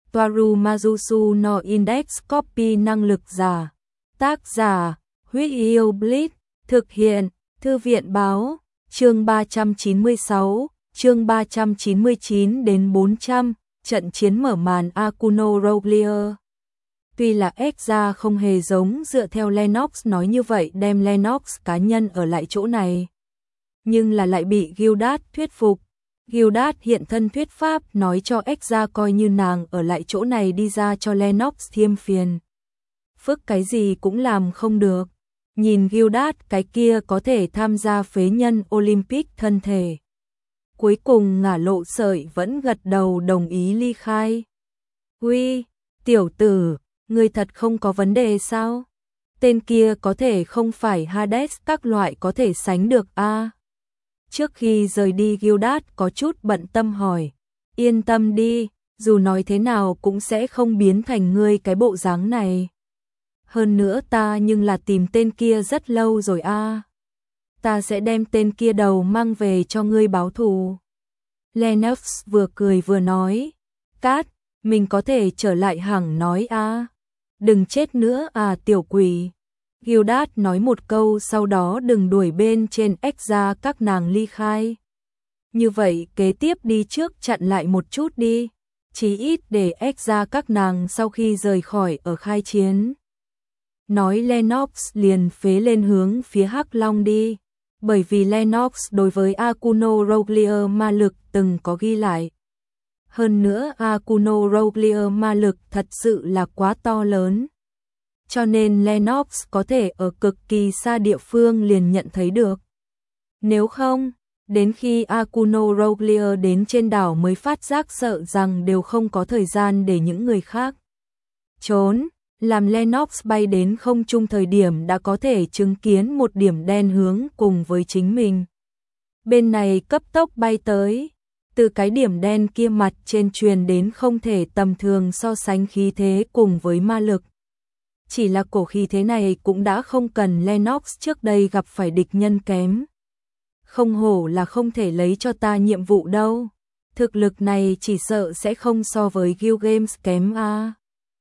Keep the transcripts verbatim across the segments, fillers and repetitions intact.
Toaru Majusu no Index Copy năng lực giả. Tác giả, Huyết Yêu Blitz, thực hiện, Thư viện báo, chương ba trăm chín mươi sáu, chương ba trăm chín mươi chín đến bốn trăm, trận chiến mở màn Akuno Roglier. Tuy là Exa không hề giống dựa theo Lennox nói như vậy đem Lennox cá nhân ở lại chỗ này. Nhưng là lại bị Gildas thuyết phục. Gildas hiện thân thuyết pháp nói cho Exa coi như nàng ở lại chỗ này đi ra cho Lennox thêm phiền. Phức cái gì cũng làm không được. Nhìn Gildas cái kia có thể tham gia phế nhân Olympic thân thể. Cuối cùng ngả lộ sợi vẫn gật đầu đồng ý ly khai. Uy, tiểu tử, ngươi thật không có vấn đề sao? Tên kia có thể không phải Hades các loại có thể sánh được a à? Trước khi rời đi Gildas có chút bận tâm hỏi. Yên tâm đi, dù nói thế nào cũng sẽ không biến thành ngươi cái bộ dáng này. Hơn nữa ta nhưng là tìm tên kia rất lâu rồi a à. Ta sẽ đem tên kia đầu mang về cho ngươi báo thù. Lennox vừa cười vừa nói. Cát, mình có thể trở lại hẳn nói a à. Đừng chết nữa à tiểu quỷ. Gildas nói một câu sau đó đừng đuổi bên trên Exa các nàng ly khai. Như vậy kế tiếp đi trước chặn lại một chút đi. Chí ít để Exa các nàng sau khi rời khỏi ở khai chiến. Nói Lennox liền phế lên hướng phía Hắc Long đi. Bởi vì Lennox đối với Akuno Roglier ma lực từng có ghi lại. Hơn nữa Akuno Roglier ma lực thật sự là quá to lớn. Cho nên Lennox có thể ở cực kỳ xa địa phương liền nhận thấy được. Nếu không, đến khi Akuno Roglier đến trên đảo mới phát giác sợ rằng đều không có thời gian để những người khác trốn. Làm Lennox bay đến không trung thời điểm đã có thể chứng kiến một điểm đen hướng cùng với chính mình. Bên này cấp tốc bay tới. Từ cái điểm đen kia mặt trên truyền đến không thể tầm thường so sánh khí thế cùng với ma lực. Chỉ là cổ khí thế này cũng đã không cần Lennox trước đây gặp phải địch nhân kém. Không hổ là không thể lấy cho ta nhiệm vụ đâu. Thực lực này chỉ sợ sẽ không so với Gilgamesh kém a. À.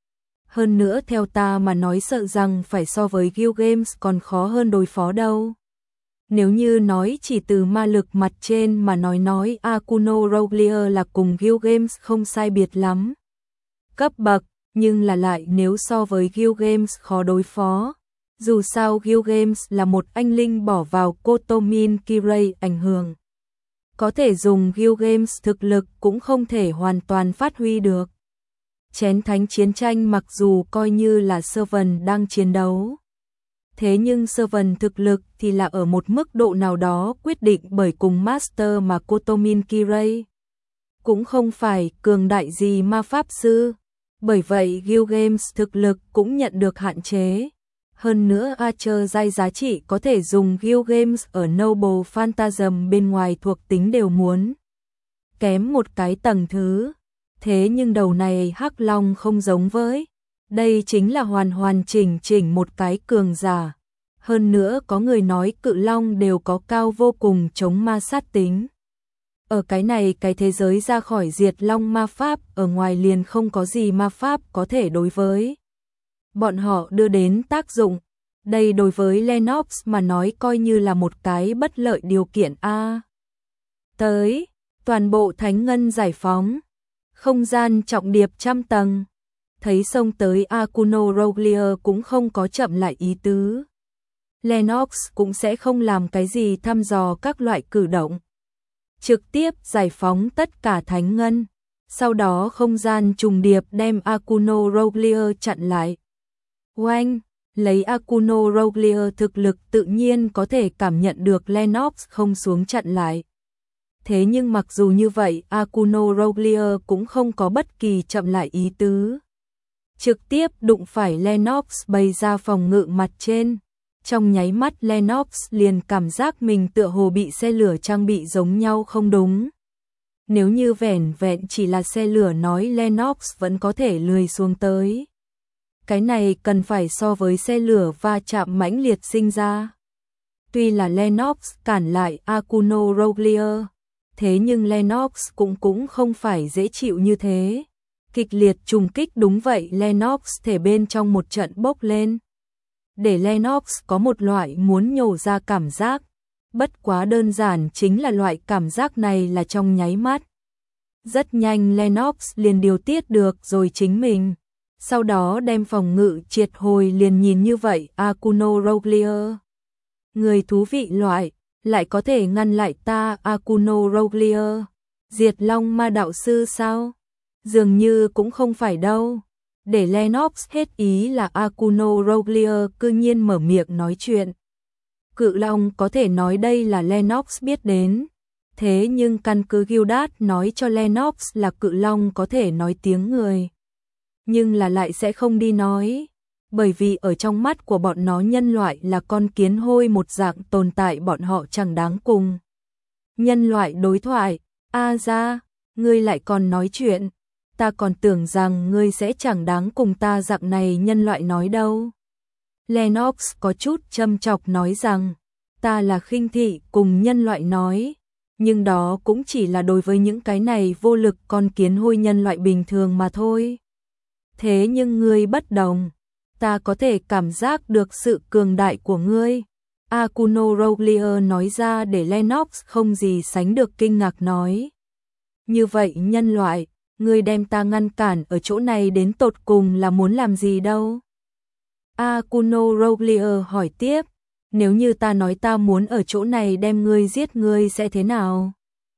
Hơn nữa theo ta mà nói sợ rằng phải so với Gilgamesh còn khó hơn đối phó đâu. Nếu như nói chỉ từ ma lực mặt trên mà nói nói Akuno Roglier là cùng Gilgamesh không sai biệt lắm. Cấp bậc, nhưng là lại nếu so với Gilgamesh khó đối phó. Dù sao Gilgamesh là một anh linh bỏ vào Kotomin Kirei ảnh hưởng. Có thể dùng Gilgamesh thực lực cũng không thể hoàn toàn phát huy được. Chén thánh chiến tranh mặc dù coi như là Servant đang chiến đấu. Thế nhưng Servant thực lực thì là ở một mức độ nào đó quyết định bởi cùng Master mà Kotomin Kirei. Cũng không phải cường đại gì ma pháp sư. Bởi vậy Gilgamesh thực lực cũng nhận được hạn chế. Hơn nữa Archer giai giá trị có thể dùng Gilgamesh ở Noble Phantasm bên ngoài thuộc tính đều muốn. Kém một cái tầng thứ. Thế nhưng đầu này Hắc Long không giống với. Đây chính là hoàn hoàn chỉnh chỉnh một cái cường giả. Hơn nữa có người nói cự long đều có cao vô cùng chống ma sát tính. Ở cái này cái thế giới ra khỏi diệt long ma pháp ở ngoài liền không có gì ma pháp có thể đối với. Bọn họ đưa đến tác dụng. Đây đối với Lennox mà nói coi như là một cái bất lợi điều kiện A. Tới, toàn bộ thánh ngân giải phóng. Không gian trọng điệp trăm tầng. Thấy xông tới Akuno Roglier cũng không có chậm lại ý tứ. Lennox cũng sẽ không làm cái gì thăm dò các loại cử động. Trực tiếp giải phóng tất cả thánh ngân. Sau đó không gian trùng điệp đem Akuno Roglier chặn lại. Oanh, lấy Akuno Roglier thực lực tự nhiên có thể cảm nhận được Lennox không xuống chặn lại. Thế nhưng mặc dù như vậy Akuno Roglier cũng không có bất kỳ chậm lại ý tứ. Trực tiếp đụng phải Lennox bày ra phòng ngự mặt trên. Trong nháy mắt Lennox liền cảm giác mình tựa hồ bị xe lửa trang bị giống nhau không đúng. Nếu như vẻn vẹn chỉ là xe lửa nói Lennox vẫn có thể lười xuống tới. Cái này cần phải so với xe lửa va chạm mãnh liệt sinh ra. Tuy là Lennox cản lại Akuno Roglier, thế nhưng Lennox cũng cũng không phải dễ chịu như thế. Kịch liệt trùng kích đúng vậy, Lennox thể bên trong một trận bốc lên. Để Lennox có một loại muốn nhổ ra cảm giác. Bất quá đơn giản chính là loại cảm giác này là trong nháy mắt. Rất nhanh Lennox liền điều tiết được rồi chính mình. Sau đó đem phòng ngự triệt hồi liền nhìn như vậy Akuno Roglier. Người thú vị loại, lại có thể ngăn lại ta Akuno Roglier. Diệt Long Ma đạo sư sao? Dường như cũng không phải đâu. Để Lennox hết ý là Akuno Roglier cư nhiên mở miệng nói chuyện. Cự Long có thể nói đây là Lennox biết đến. Thế nhưng căn cứ Gildas nói cho Lennox là Cự Long có thể nói tiếng người. Nhưng là lại sẽ không đi nói. Bởi vì ở trong mắt của bọn nó nhân loại là con kiến hôi một dạng tồn tại, bọn họ chẳng đáng cùng. Nhân loại đối thoại, a ra, ngươi lại còn nói chuyện. Ta còn tưởng rằng ngươi sẽ chẳng đáng cùng ta dạng này nhân loại nói đâu. Lennox có chút châm chọc nói rằng, ta là khinh thị cùng nhân loại nói, nhưng đó cũng chỉ là đối với những cái này vô lực con kiến hôi nhân loại bình thường mà thôi. Thế nhưng ngươi bất đồng, ta có thể cảm giác được sự cường đại của ngươi. Akuno Roglier nói ra để Lennox không gì sánh được kinh ngạc nói. Như vậy nhân loại, ngươi đem ta ngăn cản ở chỗ này đến tột cùng là muốn làm gì đâu? Akuno Roglier hỏi tiếp, nếu như ta nói ta muốn ở chỗ này đem ngươi giết ngươi sẽ thế nào?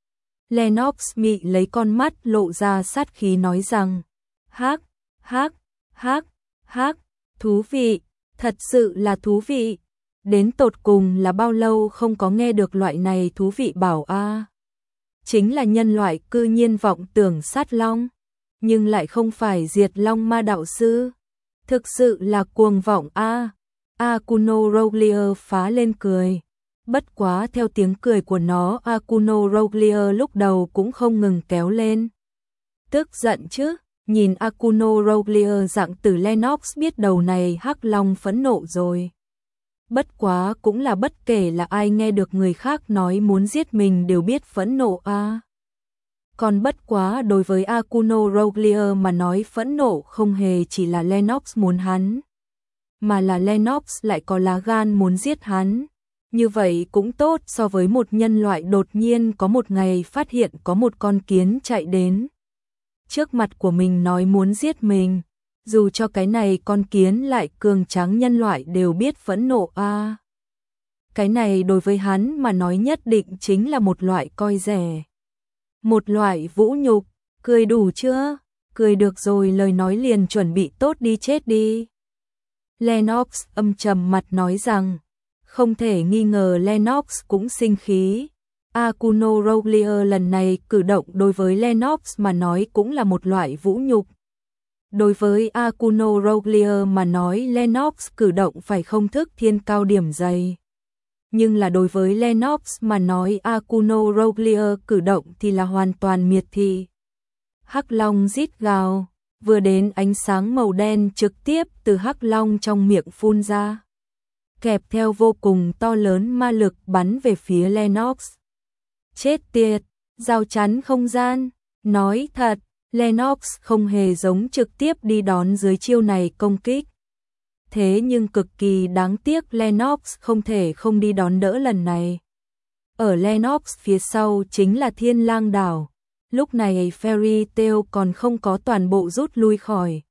Lennox mị lấy con mắt lộ ra sát khí nói rằng, hắc, hắc, hắc, hắc, thú vị, thật sự là thú vị. Đến tột cùng là bao lâu không có nghe được loại này thú vị bảo a? À. Chính là nhân loại cư nhiên vọng tưởng sát long, nhưng lại không phải diệt long ma đạo sư. Thực sự là cuồng vọng a. À. Akuno Roglier phá lên cười. Bất quá theo tiếng cười của nó, Akuno Roglier lúc đầu cũng không ngừng kéo lên. Tức giận chứ, nhìn Akuno Roglier dạng từ Lennox biết đầu này hắc long phẫn nộ rồi. Bất quá cũng là bất kể là ai nghe được người khác nói muốn giết mình đều biết phẫn nộ a. À. Còn bất quá đối với Akuno Roglier mà nói phẫn nộ không hề chỉ là Lennox muốn hắn, mà là Lennox lại có lá gan muốn giết hắn. Như vậy cũng tốt so với một nhân loại đột nhiên có một ngày phát hiện có một con kiến chạy đến trước mặt của mình nói muốn giết mình. Dù cho cái này con kiến lại cường tráng nhân loại đều biết phẫn nộ a. À. Cái này đối với hắn mà nói nhất định chính là một loại coi rẻ. Một loại vũ nhục, cười đủ chưa? Cười được rồi, lời nói liền chuẩn bị tốt đi chết đi. Lennox âm trầm mặt nói rằng, không thể nghi ngờ Lennox cũng sinh khí. Akuno Roglier lần này cử động đối với Lennox mà nói cũng là một loại vũ nhục. Đối với Akuno Roglier mà nói Lennox cử động phải không thức thiên cao điểm dày. Nhưng là đối với Lennox mà nói Akuno Roglier cử động thì là hoàn toàn miệt thị. Hắc long rít gào, vừa đến ánh sáng màu đen trực tiếp từ hắc long trong miệng phun ra. Kẹp theo vô cùng to lớn ma lực bắn về phía Lennox. Chết tiệt, rào chắn không gian, nói thật. Lennox không hề giống trực tiếp đi đón dưới chiêu này công kích. Thế nhưng cực kỳ đáng tiếc Lennox không thể không đi đón đỡ lần này. Ở Lennox phía sau chính là Thiên Lang đảo. Lúc này Fairy Tail còn không có toàn bộ rút lui khỏi.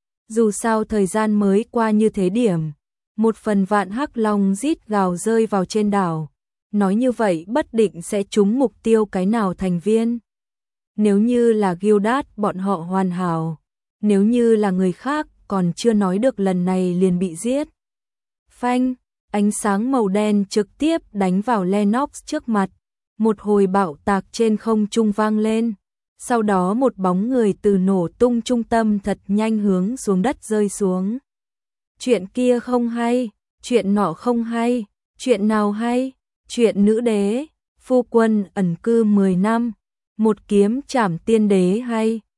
Dù sao thời gian mới qua như thế điểm, một phần vạn hắc long rít gào rơi vào trên đảo. Nói như vậy bất định sẽ trúng mục tiêu cái nào thành viên. Nếu như là Gildas bọn họ hoàn hảo, nếu như là người khác còn chưa nói được lần này liền bị giết. Phanh, ánh sáng màu đen trực tiếp đánh vào Lennox trước mặt, một hồi bạo tạc trên không trung vang lên, sau đó một bóng người từ nổ tung trung tâm thật nhanh hướng xuống đất rơi xuống. Chuyện kia không hay, chuyện nọ không hay, chuyện nào hay, chuyện nữ đế, phu quân ẩn cư mười năm. Một kiếm trảm tiên đế hay,